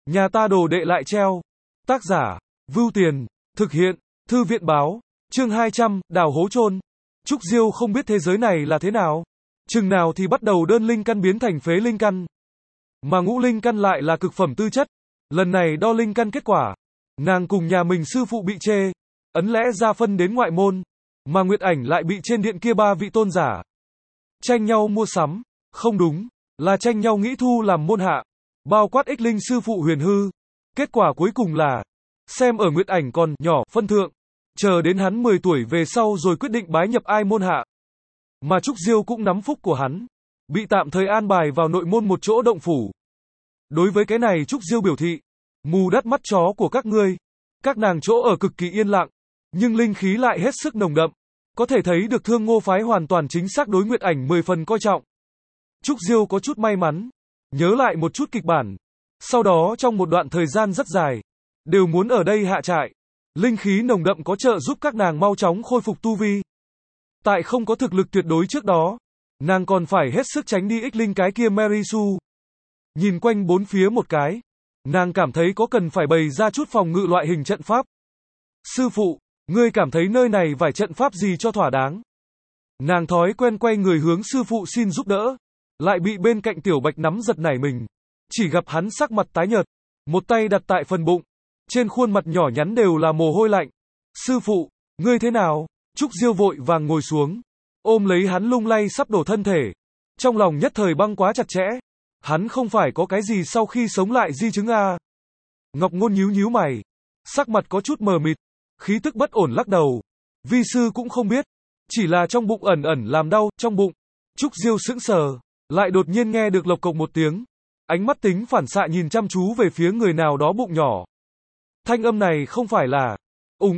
Nhà ta đồ đệ lại treo. Tác giả, Vưu Tiền, thực hiện, Thư viện báo, chương 200, đào hố chôn. Trúc Diêu không biết thế giới này là thế nào. Chừng nào thì bắt đầu đơn linh căn biến thành phế linh căn. Mà ngũ linh căn lại là cực phẩm tư chất. Lần này đo linh căn kết quả. Nàng cùng nhà mình sư phụ bị chê. Ấn lẽ ra phân đến ngoại môn. Mà Nguyệt Ảnh lại bị trên điện kia ba vị tôn giả tranh nhau mua sắm. Không đúng, là tranh nhau nghĩ thu làm môn hạ. Bao quát ích linh sư phụ Huyền Hư. Kết quả cuối cùng là, xem ở Nguyệt Ảnh còn nhỏ phân thượng, chờ đến hắn 10 tuổi về sau rồi quyết định bái nhập ai môn hạ. Mà Trúc Diêu cũng nắm phúc của hắn, bị tạm thời an bài vào nội môn một chỗ động phủ. Đối với cái này Trúc Diêu biểu thị, mù đắt mắt chó của các ngươi, các nàng chỗ ở cực kỳ yên lặng, nhưng linh khí lại hết sức nồng đậm, có thể thấy được Thương Ngô phái hoàn toàn chính xác đối Nguyệt Ảnh 10 phần coi trọng. Trúc Diêu có chút may mắn, nhớ lại một chút kịch bản, sau đó trong một đoạn thời gian rất dài, đều muốn ở đây hạ trại. Linh khí nồng đậm có trợ giúp các nàng mau chóng khôi phục tu vi. Tại không có thực lực tuyệt đối trước đó, nàng còn phải hết sức tránh đi ích linh cái kia Mary Sue. Nhìn quanh bốn phía một cái, nàng cảm thấy có cần phải bày ra chút phòng ngự loại hình trận pháp. Sư phụ, ngươi cảm thấy nơi này vài trận pháp gì cho thỏa đáng? Nàng thói quen quay người hướng sư phụ xin giúp đỡ, lại bị bên cạnh Tiểu Bạch nắm giật nảy mình. Chỉ gặp hắn sắc mặt tái nhợt, một tay đặt tại phần bụng, trên khuôn mặt nhỏ nhắn đều là mồ hôi lạnh. Sư phụ, ngươi thế nào? Trúc Diêu vội vàng ngồi xuống, ôm lấy hắn lung lay sắp đổ thân thể. Trong lòng nhất thời băng quá chặt chẽ. Hắn không phải có cái gì sau khi sống lại di chứng à? Ngọc Ngôn nhíu nhíu mày, sắc mặt có chút mờ mịt, khí tức bất ổn lắc đầu. Vi sư cũng không biết, chỉ là trong bụng ẩn ẩn làm đau, trong bụng. Trúc Diêu sững sờ, lại đột nhiên nghe được lộc cộc một tiếng. Ánh mắt tính phản xạ nhìn chăm chú về phía người nào đó bụng nhỏ. Thanh âm này không phải là ùng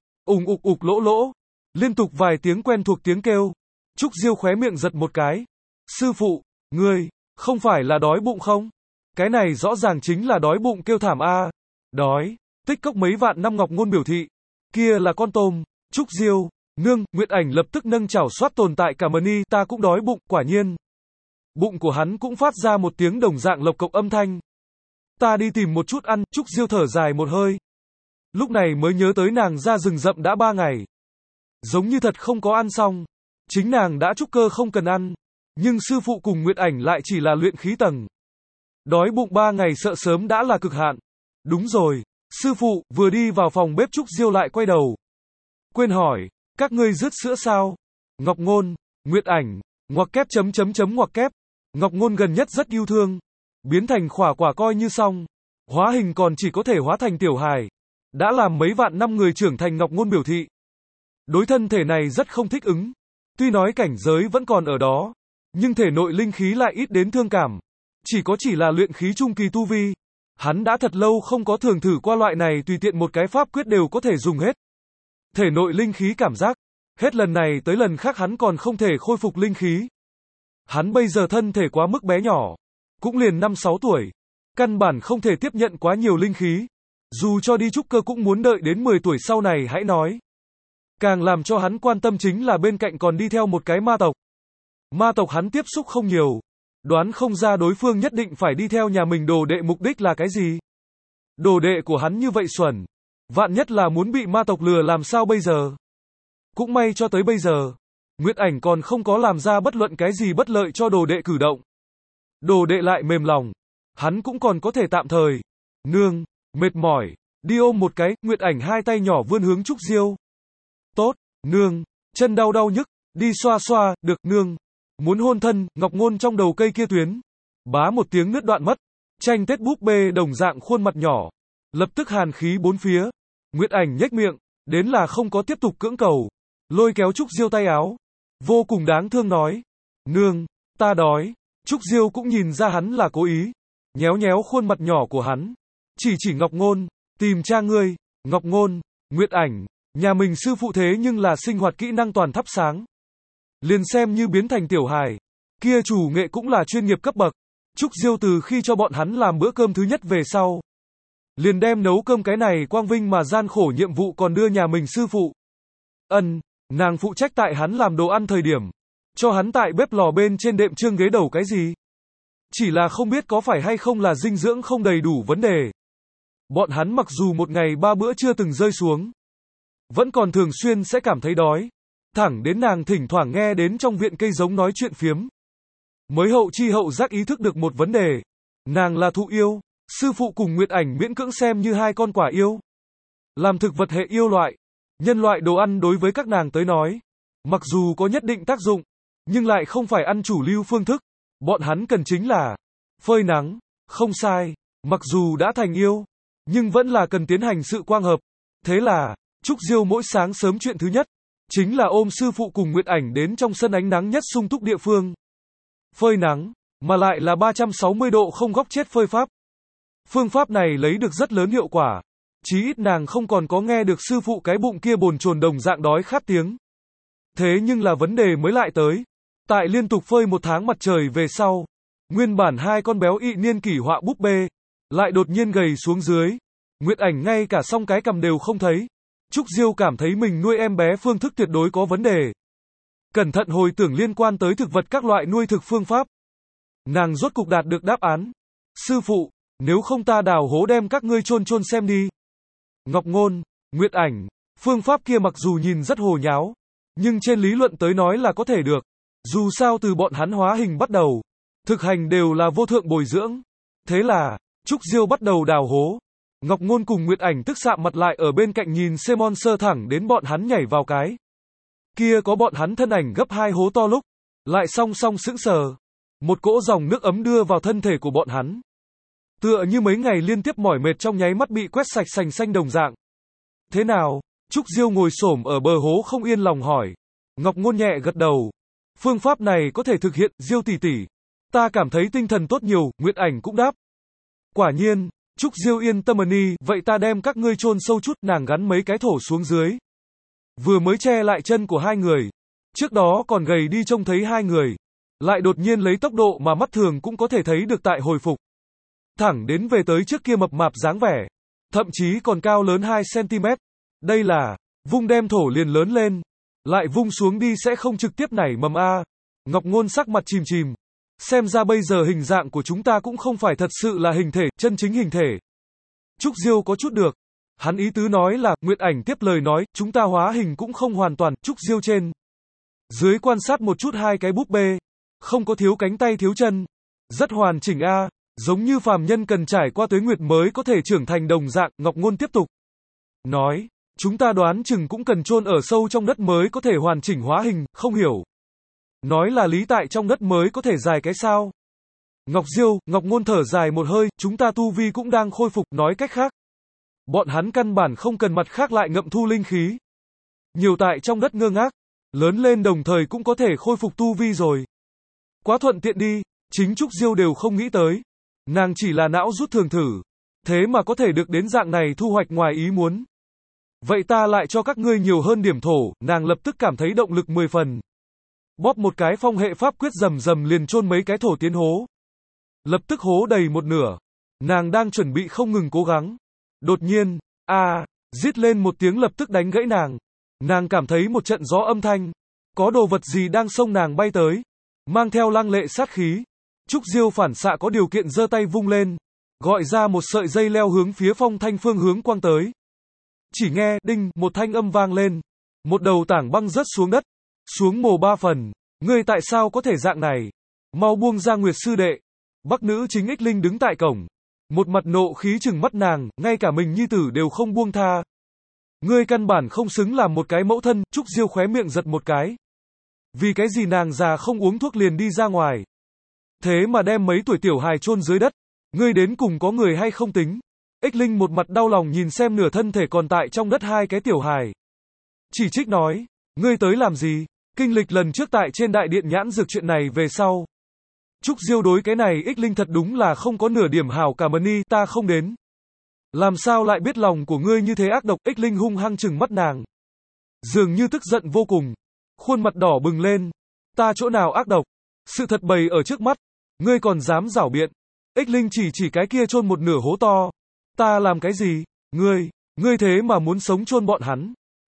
ục lỗ lỗ, liên tục vài tiếng quen thuộc tiếng kêu. Trúc Diêu khóe miệng giật một cái. Sư phụ, ngươi, không phải là đói bụng không? Cái này rõ ràng chính là đói bụng kêu thảm a. Đói, tích cốc mấy vạn năm Ngọc Ngôn biểu thị. Kia là con tôm. Trúc Diêu, nương, Nguyệt Ảnh lập tức nâng chảo xoát tồn tại cả mani, ta cũng đói bụng, quả nhiên. Bụng của hắn cũng phát ra một tiếng đồng dạng lộc cộc âm thanh. Ta đi tìm một chút ăn. Trúc Diêu thở dài một hơi. Lúc này mới nhớ tới nàng ra rừng rậm đã 3 ngày. Giống như thật không có ăn xong. Chính nàng đã trúc cơ không cần ăn. Nhưng sư phụ cùng Nguyệt Ảnh lại chỉ là luyện khí tầng. Đói bụng 3 ngày sợ sớm đã là cực hạn. Đúng rồi, sư phụ, vừa đi vào phòng bếp Trúc Diêu lại quay đầu. Quên hỏi, các ngươi rứt sữa sao? Ngọc Ngôn, Nguyệt Ảnh, ngoặc kép ngoặc kép. Ngọc Ngôn gần nhất rất yêu thương. Biến thành khỏa quả coi như xong. Hóa hình còn chỉ có thể hóa thành tiểu hài. Đã làm mấy vạn năm người trưởng thành. Ngọc Ngôn biểu thị. Đối thân thể này rất không thích ứng. Tuy nói cảnh giới vẫn còn ở đó, nhưng thể nội linh khí lại ít đến thương cảm. Chỉ là luyện khí trung kỳ tu vi. Hắn đã thật lâu không có thường thử qua loại này, tùy tiện một cái pháp quyết đều có thể dùng hết. Thể nội linh khí cảm giác. Hết lần này tới lần khác hắn còn không thể khôi phục linh khí. Hắn bây giờ thân thể quá mức bé nhỏ. Cũng liền 5-6 tuổi. Căn bản không thể tiếp nhận quá nhiều linh khí. Dù cho đi trúc cơ cũng muốn đợi đến 10 tuổi sau này hãy nói. Càng làm cho hắn quan tâm chính là bên cạnh còn đi theo một cái ma tộc. Ma tộc hắn tiếp xúc không nhiều. Đoán không ra đối phương nhất định phải đi theo nhà mình đồ đệ mục đích là cái gì. Đồ đệ của hắn như vậy xuẩn. Vạn nhất là muốn bị ma tộc lừa làm sao bây giờ. Cũng may cho tới bây giờ, Nguyệt Ảnh còn không có làm ra bất luận cái gì bất lợi cho đồ đệ cử động. Đồ đệ lại mềm lòng. Hắn cũng còn có thể tạm thời. Nương, mệt mỏi, đi ôm một cái. Nguyệt Ảnh hai tay nhỏ vươn hướng Trúc Diêu. Tốt, nương, chân đau nhức, đi xoa xoa, được nương. Muốn hôn thân. Ngọc Ngôn trong đầu cây kia tuyến. Bá một tiếng nứt đoạn mất. Tranh Tết búp bê đồng dạng khuôn mặt nhỏ. Lập tức hàn khí bốn phía. Nguyệt Ảnh nhếch miệng, đến là không có tiếp tục cưỡng cầu. Lôi kéo Trúc Diêu tay áo. Vô cùng đáng thương nói. Nương, ta đói. Trúc Diêu cũng nhìn ra hắn là cố ý. Nhéo nhéo khuôn mặt nhỏ của hắn. Chỉ Ngọc Ngôn, tìm cha ngươi. Ngọc Ngôn, Nguyệt Ảnh, nhà mình sư phụ thế nhưng là sinh hoạt kỹ năng toàn thắp sáng. Liền xem như biến thành tiểu hài. Kia chủ nghệ cũng là chuyên nghiệp cấp bậc. Trúc Diêu từ khi cho bọn hắn làm bữa cơm thứ nhất về sau. Liền đem nấu cơm cái này quang vinh mà gian khổ nhiệm vụ còn đưa nhà mình sư phụ. Nàng phụ trách tại hắn làm đồ ăn thời điểm. Cho hắn tại bếp lò bên trên đệm trương ghế đầu cái gì. Chỉ là không biết có phải hay không là dinh dưỡng không đầy đủ vấn đề. Bọn hắn mặc dù một ngày 3 bữa chưa từng rơi xuống, vẫn còn thường xuyên sẽ cảm thấy đói. Thẳng đến nàng thỉnh thoảng nghe đến trong viện cây giống nói chuyện phiếm, mới hậu chi hậu giác ý thức được một vấn đề. Nàng là thụ yêu, sư phụ cùng Nguyệt Ảnh miễn cưỡng xem như hai con quả yêu. Làm thực vật hệ yêu loại, nhân loại đồ ăn đối với các nàng tới nói, mặc dù có nhất định tác dụng, nhưng lại không phải ăn chủ lưu phương thức. Bọn hắn cần chính là phơi nắng, không sai, mặc dù đã thành yêu, nhưng vẫn là cần tiến hành sự quang hợp. Thế là, Trúc Diêu mỗi sáng sớm chuyện thứ nhất, chính là ôm sư phụ cùng Nguyệt Ảnh đến trong sân ánh nắng nhất sung túc địa phương. Phơi nắng, mà lại là 360 độ không góc chết phơi pháp. Phương pháp này lấy được rất lớn hiệu quả. Chí ít nàng không còn có nghe được sư phụ cái bụng kia bồn chồn đồng dạng đói khát tiếng. Thế nhưng là vấn đề mới lại tới. Tại liên tục phơi một tháng mặt trời về sau, nguyên bản hai con béo ị niên kỷ họa búp bê, lại đột nhiên gầy xuống dưới. Nguyệt Ảnh ngay cả song cái cằm đều không thấy. Trúc Diêu cảm thấy mình nuôi em bé phương thức tuyệt đối có vấn đề. Cẩn thận hồi tưởng liên quan tới thực vật các loại nuôi thực phương pháp. Nàng rốt cục đạt được đáp án. Sư phụ, nếu không ta đào hố đem các ngươi chôn chôn xem đi. Ngọc Ngôn, Nguyệt Ảnh, phương pháp kia mặc dù nhìn rất hồ nháo, nhưng trên lý luận tới nói là có thể được. Dù sao từ bọn hắn hóa hình bắt đầu, thực hành đều là vô thượng bồi dưỡng. Thế là, Trúc Diêu bắt đầu đào hố. Ngọc Ngôn cùng Nguyệt Ảnh tức sạm mặt lại ở bên cạnh nhìn Semon sơ thẳng đến bọn hắn nhảy vào cái. Kia có bọn hắn thân ảnh gấp 2 hố to lúc, lại song song sững sờ. Một cỗ dòng nước ấm đưa vào thân thể của bọn hắn. Tựa như mấy ngày liên tiếp mỏi mệt trong nháy mắt bị quét sạch sành xanh đồng dạng. Thế nào? Trúc Diêu ngồi xổm ở bờ hố không yên lòng hỏi. Ngọc Ngôn nhẹ gật đầu. Phương pháp này có thể thực hiện, Diêu tỷ tỷ. Ta cảm thấy tinh thần tốt nhiều, Nguyệt Ảnh cũng đáp. Quả nhiên, Trúc Diêu yên tâm ni, vậy ta đem các ngươi chôn sâu chút, nàng gắn mấy cái thổ xuống dưới. Vừa mới che lại chân của hai người. Trước đó còn gầy đi trông thấy hai người. Lại đột nhiên lấy tốc độ mà mắt thường cũng có thể thấy được tại hồi phục. Thẳng đến về tới trước kia mập mạp dáng vẻ. Thậm chí còn cao lớn 2 cm. Đây là, vung đem thổ liền lớn lên. Lại vung xuống đi sẽ không trực tiếp nảy mầm a. Ngọc Ngôn sắc mặt chìm chìm. Xem ra bây giờ hình dạng của chúng ta cũng không phải thật sự là hình thể, chân chính hình thể. Trúc Diêu có chút được. Hắn ý tứ nói là, Nguyệt Ảnh tiếp lời nói, chúng ta hóa hình cũng không hoàn toàn. Trúc Diêu trên dưới quan sát một chút hai cái búp bê. Không có thiếu cánh tay thiếu chân. Rất hoàn chỉnh a. Giống như phàm nhân cần trải qua tuế nguyệt mới có thể trưởng thành đồng dạng. Ngọc Ngôn tiếp tục nói, chúng ta đoán chừng cũng cần chôn ở sâu trong đất mới có thể hoàn chỉnh hóa hình, không hiểu. Nói là lý tại trong đất mới có thể dài cái sao. Ngọc Ngôn thở dài một hơi, chúng ta tu vi cũng đang khôi phục, nói cách khác. Bọn hắn căn bản không cần mặt khác lại ngậm thu linh khí. Nhiều tại trong đất ngơ ngác, lớn lên đồng thời cũng có thể khôi phục tu vi rồi. Quá thuận tiện đi, chính Trúc Diêu đều không nghĩ tới. Nàng chỉ là não rút thường thử. Thế mà có thể được đến dạng này thu hoạch ngoài ý muốn. Vậy ta lại cho các ngươi nhiều hơn điểm thổ, nàng lập tức cảm thấy động lực 10 phần. Bóp một cái phong hệ pháp quyết rầm rầm liền chôn mấy cái thổ tiến hố. Lập tức hố đầy một nửa. Nàng đang chuẩn bị không ngừng cố gắng. Đột nhiên, rít lên một tiếng lập tức đánh gãy nàng. Nàng cảm thấy một trận gió âm thanh. Có đồ vật gì đang xông nàng bay tới. Mang theo lăng lệ sát khí. Trúc Diêu phản xạ có điều kiện giơ tay vung lên. Gọi ra một sợi dây leo hướng phía phong thanh phương hướng quang tới. Chỉ nghe, đinh, một thanh âm vang lên. Một đầu tảng băng rớt xuống đất. Xuống mồ 3 phần. Ngươi tại sao có thể dạng này? Mau buông ra Nguyệt sư đệ. Bắc nữ chính Ích Linh đứng tại cổng. Một mặt nộ khí trừng mắt nàng, ngay cả mình nhi tử đều không buông tha. Ngươi căn bản không xứng làm một cái mẫu thân, Trúc Diêu khóe miệng giật một cái. Vì cái gì nàng già không uống thuốc liền đi ra ngoài. Thế mà đem mấy tuổi tiểu hài chôn dưới đất. Ngươi đến cùng có người hay không tính. Ích Linh một mặt đau lòng nhìn xem nửa thân thể còn tại trong đất hai cái tiểu hài. Chỉ trích nói, ngươi tới làm gì? Kinh lịch lần trước tại trên đại điện nhãn dược chuyện này về sau. Trúc Diêu đối cái này Ích Linh thật đúng là không có nửa điểm hảo cảm ơn, ta không đến. Làm sao lại biết lòng của ngươi như thế ác độc? Ích Linh hung hăng trừng mắt nàng. Dường như tức giận vô cùng. Khuôn mặt đỏ bừng lên. Ta chỗ nào ác độc? Sự thật bày ở trước mắt. Ngươi còn dám giảo biện. Ích Linh chỉ cái kia chôn một nửa hố to. Ta làm cái gì? Ngươi thế mà muốn sống chôn bọn hắn.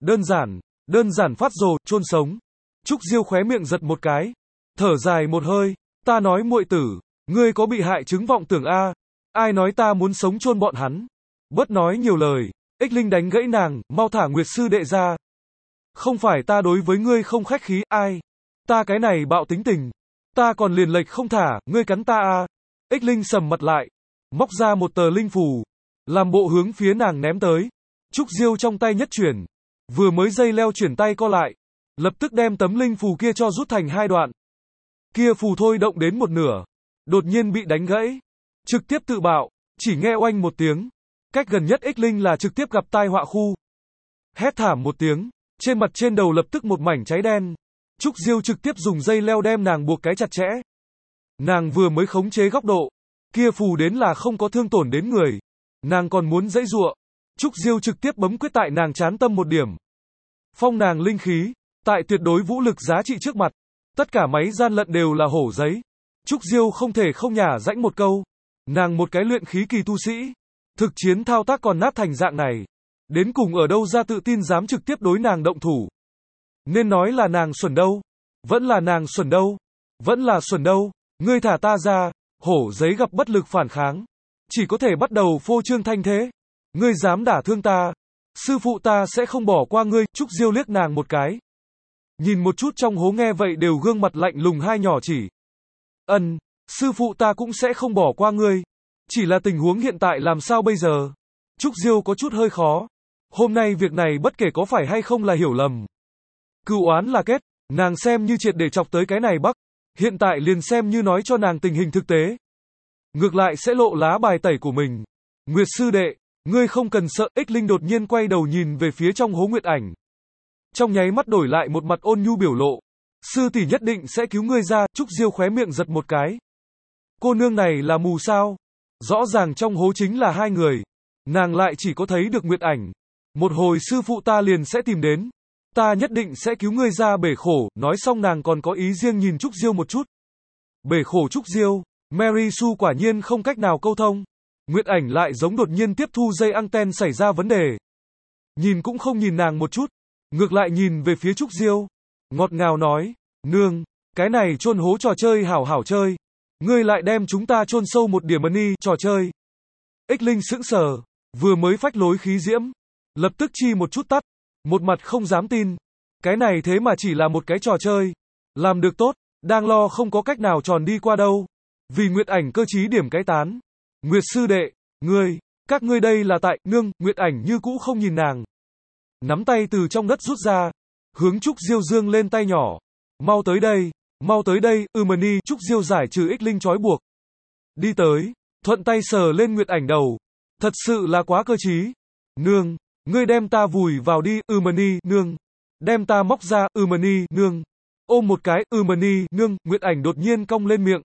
Đơn giản phát rồ, chôn sống. Trúc Diêu khóe miệng giật một cái. Thở dài một hơi. Ta nói muội tử, Ngươi có bị hại chứng vọng tưởng a? Ai nói ta muốn sống chôn bọn hắn? Bớt nói nhiều lời. Ích Linh đánh gãy nàng, mau thả Nguyệt sư đệ ra. Không phải ta đối với ngươi không khách khí, ai? Ta cái này bạo tính tình. Ta còn liền lệch không thả, ngươi cắn ta a. Ích Linh sầm mặt lại, móc ra một tờ linh phù, làm bộ hướng phía nàng ném tới. Trúc Diêu trong tay nhất chuyển, vừa mới dây leo chuyển tay co lại, lập tức đem tấm linh phù kia cho rút thành hai đoạn. Kia phù thôi động đến một nửa, đột nhiên bị đánh gãy, trực tiếp tự bạo, chỉ nghe oanh một tiếng. Cách gần nhất Ích Linh là trực tiếp gặp tai họa khu. Hét thảm một tiếng, trên mặt trên đầu lập tức một mảnh cháy đen. Trúc Diêu trực tiếp dùng dây leo đem nàng buộc cái chặt chẽ. Nàng vừa mới khống chế góc độ, kia phù đến là không có thương tổn đến người. Nàng còn muốn giãy giụa. Trúc Diêu trực tiếp bấm quyết tại nàng trán tâm một điểm. Phong nàng linh khí, tại tuyệt đối vũ lực giá trị trước mặt. Tất cả máy gian lận đều là hổ giấy. Trúc Diêu không thể không nhả rãnh một câu. Nàng một cái luyện khí kỳ tu sĩ. Thực chiến thao tác còn nát thành dạng này. Đến cùng ở đâu ra tự tin dám trực tiếp đối nàng động thủ. Nên nói là nàng xuẩn đâu. Vẫn là nàng xuẩn đâu. Vẫn là xuẩn đâu. Ngươi thả ta ra. Hổ giấy gặp bất lực phản kháng. Chỉ có thể bắt đầu phô trương thanh thế. Ngươi dám đả thương ta. Sư phụ ta sẽ không bỏ qua ngươi. Trúc Diêu liếc nàng một cái. Nhìn một chút trong hố nghe vậy đều gương mặt lạnh lùng hai nhỏ chỉ. Sư phụ ta cũng sẽ không bỏ qua ngươi. Chỉ là tình huống hiện tại làm sao bây giờ? Trúc Diêu có chút hơi khó. Hôm nay việc này bất kể có phải hay không là hiểu lầm. Cửu oán là kết, nàng xem như triệt để chọc tới cái này bắc. Hiện tại liền xem như nói cho nàng tình hình thực tế. Ngược lại sẽ lộ lá bài tẩy của mình. Nguyệt sư đệ, ngươi không cần sợ. Ích Linh đột nhiên quay đầu nhìn về phía trong hố Nguyệt Ảnh. Trong nháy mắt đổi lại một mặt ôn nhu biểu lộ. Sư tỷ nhất định sẽ cứu ngươi ra. Trúc Diêu khóe miệng giật một cái. Cô nương này là mù sao? Rõ ràng trong hố chính là hai người. Nàng lại chỉ có thấy được Nguyệt Ảnh. Một hồi sư phụ ta liền sẽ tìm đến. Ta nhất định sẽ cứu ngươi ra bể khổ. Nói xong nàng còn có ý riêng nhìn Trúc Diêu một chút. Bể khổ Trúc Diêu. Mary Sue quả nhiên không cách nào câu thông. Nguyệt Ảnh lại giống đột nhiên tiếp thu dây anten xảy ra vấn đề. Nhìn cũng không nhìn nàng một chút. Ngược lại nhìn về phía Trúc Diêu. Ngọt ngào nói. Nương, cái này chôn hố trò chơi hảo hảo chơi. Ngươi lại đem chúng ta chôn sâu một điểm money trò chơi. Ích Linh sững sờ. Vừa mới phách lối khí diễm. Lập tức chi một chút tắt. Một mặt không dám tin. Cái này thế mà chỉ là một cái trò chơi. Làm được tốt. Đang lo không có cách nào tròn đi qua đâu. Vì Nguyệt Ảnh cơ trí điểm cái tán. Nguyệt sư đệ. Các ngươi đây là tại. Nương. Nguyệt Ảnh như cũ không nhìn nàng. Nắm tay từ trong đất rút ra. Hướng Trúc Diêu dương lên tay nhỏ. Mau tới đây. Mau tới đây. Mani. Trúc Diêu giải trừ Ích Linh trói buộc. Đi tới. Thuận tay sờ lên Nguyệt Ảnh đầu. Thật sự là quá cơ trí. Nương. Ngươi đem ta vùi vào đi. Mani. Nương. Đem ta móc ra. Mani. Nương. Ôm một cái. Mani. Nương. Nguyệt Ảnh đột nhiên cong lên miệng.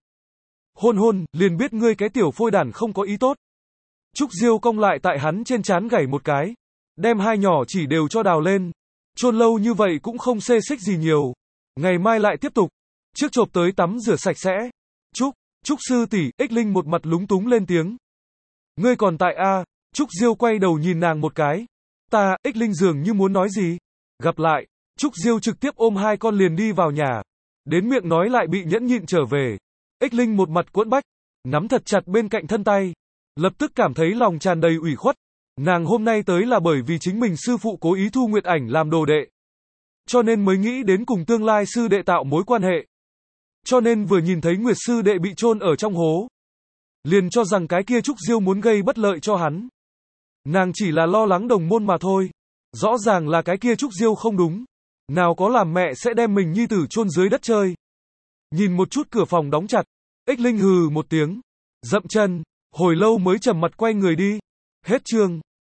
Hôn, liền biết ngươi cái tiểu phôi đản không có ý tốt. Trúc Diêu cong lại tại hắn trên trán gảy một cái. Đem hai nhỏ chỉ đều cho đào lên. Chôn lâu như vậy cũng không xê xích gì nhiều. Ngày mai lại tiếp tục. Trước chộp tới tắm rửa sạch sẽ. Trúc sư tỷ. Ích Linh một mặt lúng túng lên tiếng. Ngươi còn tại a? Trúc Diêu quay đầu nhìn nàng một cái. Ta. Ích Linh dường như muốn nói gì. Gặp lại. Trúc Diêu trực tiếp ôm hai con liền đi vào nhà. Đến miệng nói lại bị nhẫn nhịn trở về. Ích Linh một mặt quẫn bách. Nắm thật chặt bên cạnh thân tay. Lập tức cảm thấy lòng tràn đầy ủy khuất. Nàng hôm nay tới là bởi vì chính mình sư phụ cố ý thu Nguyệt Ảnh làm đồ đệ. Cho nên mới nghĩ đến cùng tương lai sư đệ tạo mối quan hệ. Cho nên vừa nhìn thấy Nguyệt sư đệ bị chôn ở trong hố. Liền cho rằng cái kia Trúc Diêu muốn gây bất lợi cho hắn. Nàng chỉ là lo lắng đồng môn mà thôi. Rõ ràng là cái kia Trúc Diêu không đúng. Nào có làm mẹ sẽ đem mình nhi tử chôn dưới đất chơi. Nhìn một chút cửa phòng đóng chặt. Ích Linh hừ một tiếng. Dậm chân. Hồi lâu mới trầm mặt quay người đi. Hết chương.